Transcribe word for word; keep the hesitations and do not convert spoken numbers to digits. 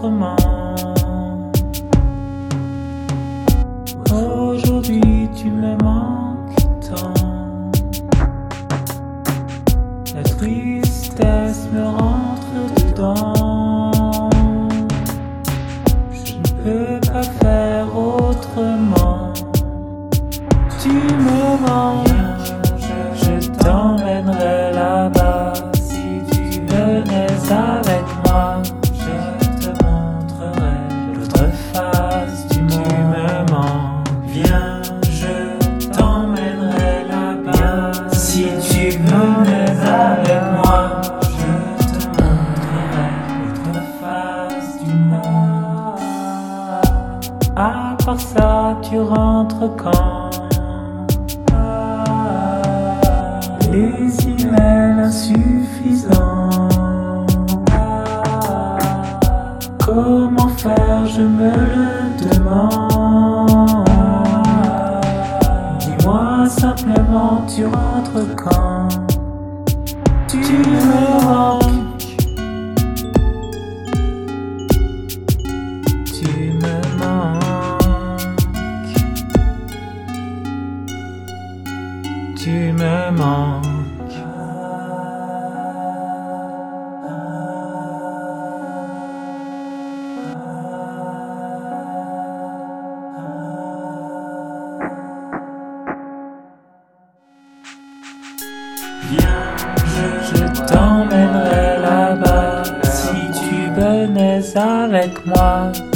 autrement. Aujourd'hui tu me manques tant. La tristesse me rentre dedans. Je ne peux pas faire autrement. Tu me manques, je t'emmènerai là-bas. Si tu venais avec moi, je te montrerai l'autre face du monde. Tu me manques, viens, je t'emmènerai là-bas. Si tu venais avec moi, je te montrerai l'autre face du monde. À part ça, tu rentres quand? Les emails insuffisants. Comment faire, je me le demande. Dis-moi simplement, tu rentres quand? Tu me manques. Tu me manques. Tu me manques. Viens, je, je t'emmènerai là-bas. Si tu venais avec moi,